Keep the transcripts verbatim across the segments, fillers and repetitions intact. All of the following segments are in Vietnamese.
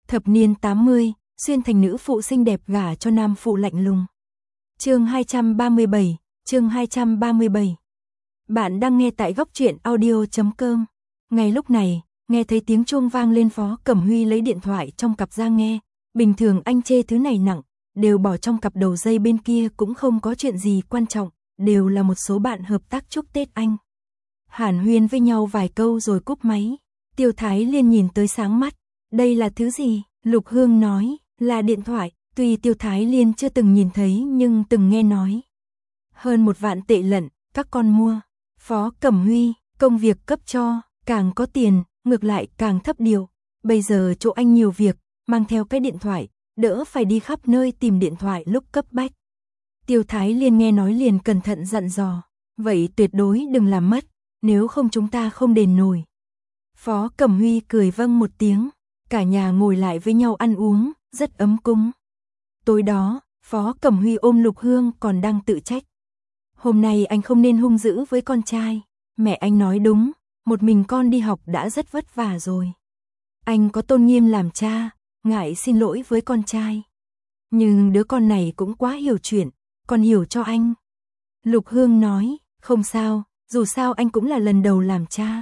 Thập niên tám mươi, xuyên thành nữ phụ xinh đẹp gả cho nam phụ lạnh lùng. Chương hai trăm ba mươi bảy, chương hai trăm ba mươi bảy. Bạn đang nghe tại góc truyện audio chấm com. Ngay lúc này, nghe thấy tiếng chuông vang lên, Phó Cẩm Huy lấy điện thoại trong cặp ra nghe. Bình thường anh chê thứ này nặng, đều bỏ trong cặp đầu dây bên kia cũng không có chuyện gì quan trọng, đều là một số bạn hợp tác chúc Tết anh. Hàn huyên với nhau vài câu rồi cúp máy. Tiêu Thái Liên nhìn tới sáng mắt. Đây là thứ gì? Lục Hương nói, là điện thoại. Tuy Tiêu Thái Liên chưa từng nhìn thấy nhưng từng nghe nói. Hơn một vạn tệ lận, các con mua. Phó Cẩm Huy, công việc cấp cho, càng có tiền, ngược lại càng thấp điều. Bây giờ chỗ anh nhiều việc, mang theo cái điện thoại, đỡ phải đi khắp nơi tìm điện thoại lúc cấp bách. Tiêu Thái Liên nghe nói liền cẩn thận dặn dò, vậy tuyệt đối đừng làm mất, nếu không chúng ta không đền nổi. Phó Cẩm Huy cười vâng một tiếng, cả nhà ngồi lại với nhau ăn uống, rất ấm cúng. Tối đó, Phó Cẩm Huy ôm Lục Hương còn đang tự trách. Hôm nay anh không nên hung dữ với con trai, mẹ anh nói đúng, một mình con đi học đã rất vất vả rồi. Anh có tôn nghiêm làm cha, ngại xin lỗi với con trai. Nhưng đứa con này cũng quá hiểu chuyện, còn hiểu cho anh. Lục Hương nói, không sao, dù sao anh cũng là lần đầu làm cha.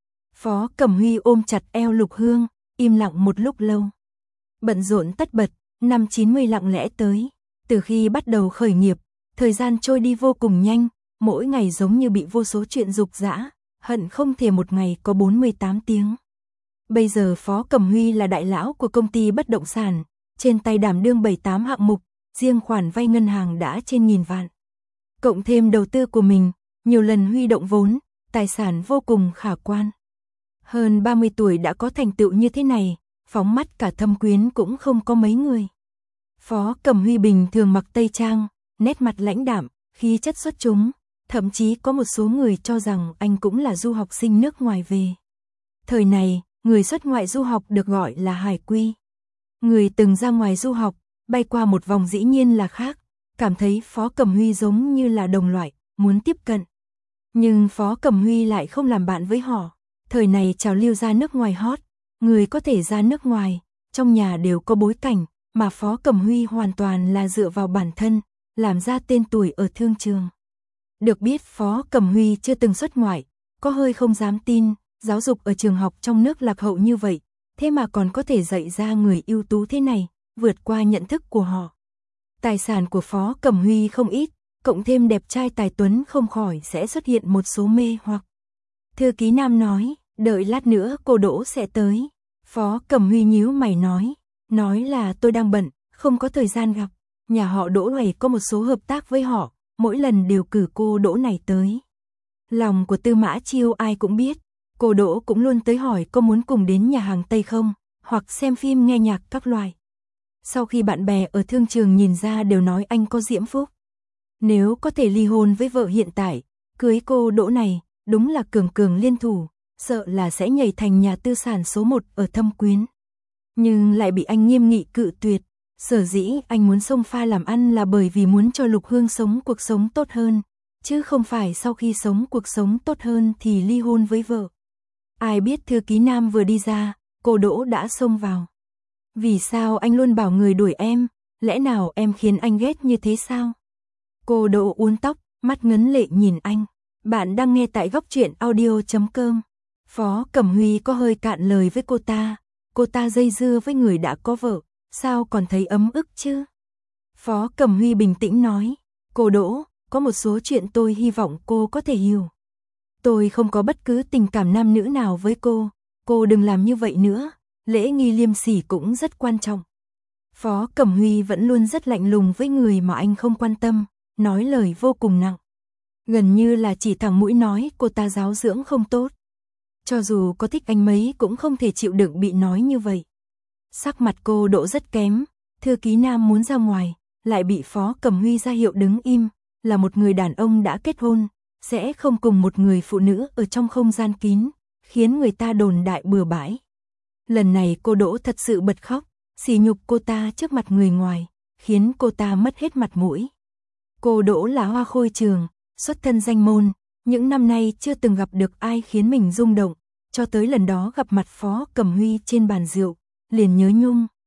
Phó Cẩm Huy ôm chặt eo Lục Hương, im lặng một lúc lâu. Bận rộn tất bật, năm chín mươi lặng lẽ tới. Từ khi bắt đầu khởi nghiệp, thời gian trôi đi vô cùng nhanh, mỗi ngày giống như bị vô số chuyện dục dã, hận không thể một ngày có bốn mươi tám tiếng. Bây giờ Phó Cẩm Huy là đại lão của công ty bất động sản, trên tay đảm đương bảy tám hạng mục, riêng khoản vay ngân hàng đã trên nghìn vạn. Cộng thêm đầu tư của mình, nhiều lần huy động vốn, tài sản vô cùng khả quan. Hơn ba mươi tuổi đã có thành tựu như thế này, phóng mắt cả Thâm Quyến cũng không có mấy người. Phó Cẩm Huy bình thường mặc tây trang, nét mặt lãnh đạm, khí chất xuất chúng, thậm chí có một số người cho rằng anh cũng là du học sinh nước ngoài về. Thời này, người xuất ngoại du học được gọi là hải quy. Người từng ra ngoài du học, bay qua một vòng dĩ nhiên là khác, cảm thấy Phó Cẩm Huy giống như là đồng loại, muốn tiếp cận. Nhưng Phó Cẩm Huy lại không làm bạn với họ. Thời này trào lưu ra nước ngoài hot, người có thể ra nước ngoài, trong nhà đều có bối cảnh, mà Phó Cẩm Huy hoàn toàn là dựa vào bản thân, làm ra tên tuổi ở thương trường. Được biết Phó Cẩm Huy chưa từng xuất ngoại, có hơi không dám tin, giáo dục ở trường học trong nước lạc hậu như vậy, thế mà còn có thể dạy ra người ưu tú thế này, vượt qua nhận thức của họ. Tài sản của Phó Cẩm Huy không ít, cộng thêm đẹp trai tài tuấn không khỏi sẽ xuất hiện một số mê hoặc. Thư ký nam nói, đợi lát nữa cô Đỗ sẽ tới. Phó Cẩm Huy nhíu mày nói, nói là tôi đang bận, không có thời gian gặp. Nhà họ Đỗ này có một số hợp tác với họ, mỗi lần đều cử cô Đỗ này tới. Lòng của Tư Mã Chiêu ai cũng biết, cô Đỗ cũng luôn tới hỏi có muốn cùng đến nhà hàng Tây không, hoặc xem phim nghe nhạc các loại. Sau khi bạn bè ở thương trường nhìn ra đều nói anh có diễm phúc. Nếu có thể ly hôn với vợ hiện tại, cưới cô Đỗ này, đúng là cường cường liên thủ, sợ là sẽ nhảy thành nhà tư sản số một ở Thâm Quyến. Nhưng lại bị anh nghiêm nghị cự tuyệt, sở dĩ anh muốn xông pha làm ăn là bởi vì muốn cho Lục Hương sống cuộc sống tốt hơn, chứ không phải sau khi sống cuộc sống tốt hơn thì ly hôn với vợ. Ai biết thư ký nam vừa đi ra, cô Đỗ đã xông vào. Vì sao anh luôn bảo người đuổi em, lẽ nào em khiến anh ghét như thế sao? Cô Đỗ uốn tóc, mắt ngấn lệ nhìn anh. Bạn đang nghe tại góc truyện audio chấm com. Phó Cẩm Huy có hơi cạn lời với cô ta, cô ta dây dưa với người đã có vợ, sao còn thấy ấm ức chứ? Phó Cẩm Huy bình tĩnh nói, cô Đỗ, có một số chuyện tôi hy vọng cô có thể hiểu. Tôi không có bất cứ tình cảm nam nữ nào với cô, cô đừng làm như vậy nữa, lễ nghi liêm sỉ cũng rất quan trọng. Phó Cẩm Huy vẫn luôn rất lạnh lùng với người mà anh không quan tâm, nói lời vô cùng nặng. Gần như là chỉ thẳng mũi nói cô ta giáo dưỡng không tốt. Cho dù có thích anh mấy cũng không thể chịu đựng bị nói như vậy. Sắc mặt cô Đỗ rất kém, thư ký nam muốn ra ngoài, lại bị Phó Cẩm Huy ra hiệu đứng im, là một người đàn ông đã kết hôn, sẽ không cùng một người phụ nữ ở trong không gian kín, khiến người ta đồn đại bừa bãi. Lần này cô Đỗ thật sự bật khóc, sỉ nhục cô ta trước mặt người ngoài, khiến cô ta mất hết mặt mũi. Cô Đỗ là hoa khôi trường, xuất thân danh môn, những năm nay chưa từng gặp được ai khiến mình rung động, cho tới lần đó gặp mặt Phó Cẩm Huy trên bàn rượu, liền nhớ nhung,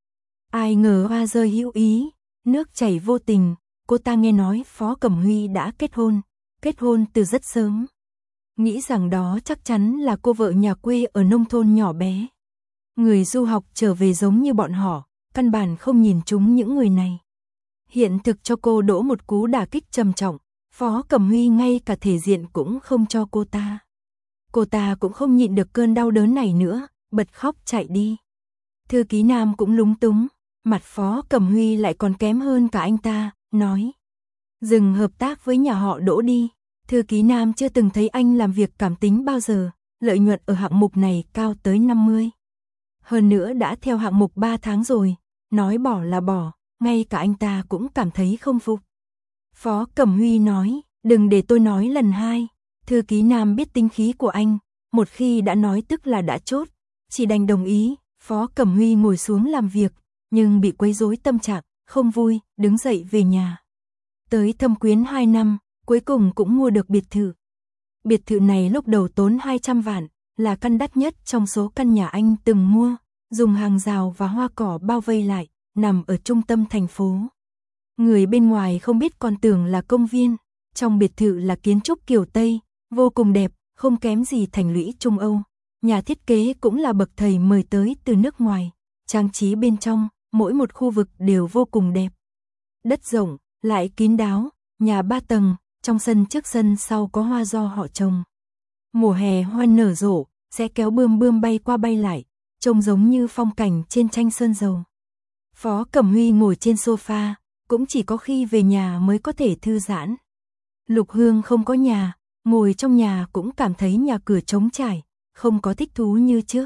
Ai ngờ hoa rơi hữu ý, nước chảy vô tình, cô ta nghe nói Phó Cẩm Huy đã kết hôn, kết hôn từ rất sớm. Nghĩ rằng đó chắc chắn là cô vợ nhà quê ở nông thôn nhỏ bé. Người du học trở về giống như bọn họ, căn bản không nhìn chúng những người này. Hiện thực cho cô đổ một cú đả kích trầm trọng, Phó Cẩm Huy ngay cả thể diện cũng không cho cô ta. Cô ta cũng không nhịn được cơn đau đớn này nữa, bật khóc chạy đi. Thư ký Nam cũng lúng túng, mặt Phó Cẩm Huy lại còn kém hơn cả anh ta, nói: dừng hợp tác với nhà họ Đỗ đi. Thư ký Nam chưa từng thấy anh làm việc cảm tính bao giờ, lợi nhuận ở hạng mục này cao tới năm mươi. Hơn nữa đã theo hạng mục ba tháng rồi, nói bỏ là bỏ, ngay cả anh ta cũng cảm thấy không phục. Phó Cẩm Huy nói: đừng để tôi nói lần hai. Thư ký Nam biết tính khí của anh, một khi đã nói tức là đã chốt, chỉ đành đồng ý. Phó Cẩm Huy ngồi xuống làm việc, nhưng bị quấy rối tâm trạng, không vui, đứng dậy về nhà. Tới Thâm Quyến hai năm, cuối cùng cũng mua được biệt thự. Biệt thự này lúc đầu tốn hai trăm vạn, là căn đắt nhất trong số căn nhà anh từng mua, dùng hàng rào và hoa cỏ bao vây lại, nằm ở trung tâm thành phố. Người bên ngoài không biết còn tưởng là công viên, trong biệt thự là kiến trúc kiểu Tây, vô cùng đẹp, không kém gì thành lũy Trung Âu. Nhà thiết kế cũng là bậc thầy mời tới từ nước ngoài, trang trí bên trong, mỗi một khu vực đều vô cùng đẹp. Đất rộng, lại kín đáo, nhà ba tầng, trong sân trước sân sau có hoa do họ trồng. Mùa hè hoa nở rộ, sẽ kéo bươm bươm bay qua bay lại, trông giống như phong cảnh trên tranh sơn dầu. Phó Cẩm Huy ngồi trên sofa, cũng chỉ có khi về nhà mới có thể thư giãn. Lục Hương không có nhà, ngồi trong nhà cũng cảm thấy nhà cửa trống trải, không có thích thú như trước.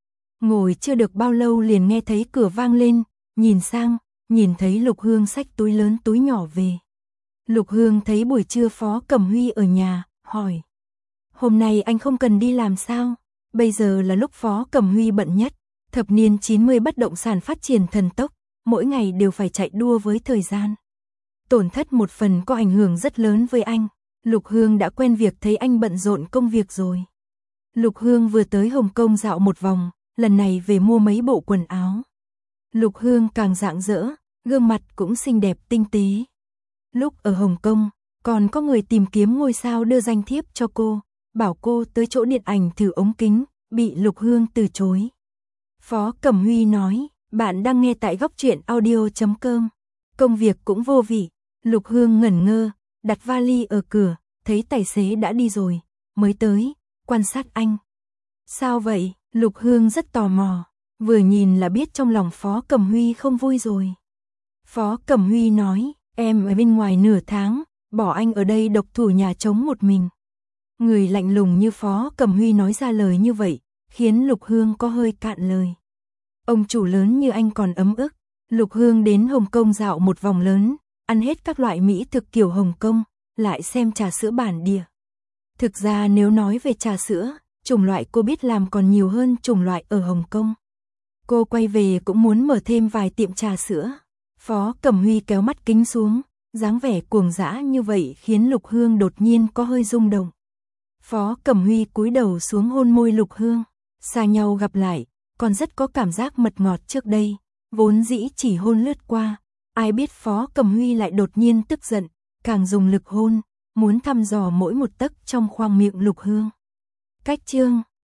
Ngồi chưa được bao lâu liền nghe thấy cửa vang lên, nhìn sang, nhìn thấy Lục Hương xách túi lớn túi nhỏ về. Lục Hương thấy buổi trưa Phó Cẩm Huy ở nhà, hỏi: hôm nay anh không cần đi làm sao? Bây giờ là lúc Phó Cẩm Huy bận nhất, thập niên chín mươi bất động sản phát triển thần tốc, mỗi ngày đều phải chạy đua với thời gian. Tổn thất một phần có ảnh hưởng rất lớn với anh, Lục Hương đã quen việc thấy anh bận rộn công việc rồi. Lục Hương vừa tới Hồng Kông dạo một vòng, lần này về mua mấy bộ quần áo. Lục Hương càng rạng rỡ, gương mặt cũng xinh đẹp tinh tế. Lúc ở Hồng Kông, còn có người tìm kiếm ngôi sao đưa danh thiếp cho cô, bảo cô tới chỗ điện ảnh thử ống kính, bị Lục Hương từ chối. Phó Cẩm Huy nói: bạn đang nghe tại góc truyện audio chấm com. Công việc cũng vô vị. Lục Hương ngẩn ngơ, đặt vali ở cửa, thấy tài xế đã đi rồi, mới tới, quan sát anh. Sao vậy? Lục Hương rất tò mò, vừa nhìn là biết trong lòng Phó Cẩm Huy không vui rồi. Phó Cẩm Huy nói: em ở bên ngoài nửa tháng, bỏ anh ở đây độc thủ nhà trống một mình. Người lạnh lùng như Phó Cẩm Huy nói ra lời như vậy, khiến Lục Hương có hơi cạn lời. Ông chủ lớn như anh còn ấm ức. Lục Hương đến Hồng Kông dạo một vòng lớn, ăn hết các loại mỹ thực kiểu Hồng Kông, lại xem trà sữa bản địa. Thực ra nếu nói về trà sữa, chủng loại cô biết làm còn nhiều hơn chủng loại ở Hồng Kông. Cô quay về cũng muốn mở thêm vài tiệm trà sữa. Phó Cẩm Huy kéo mắt kính xuống, dáng vẻ cuồng dã như vậy khiến Lục Hương đột nhiên có hơi rung động. Phó Cẩm Huy cúi đầu xuống hôn môi Lục Hương, xa nhau gặp lại, còn rất có cảm giác mật ngọt trước đây, vốn dĩ chỉ hôn lướt qua, ai biết Phó Cẩm Huy lại đột nhiên tức giận, càng dùng lực hôn, muốn thăm dò mỗi một tấc trong khoang miệng Lục Hương. Cách chương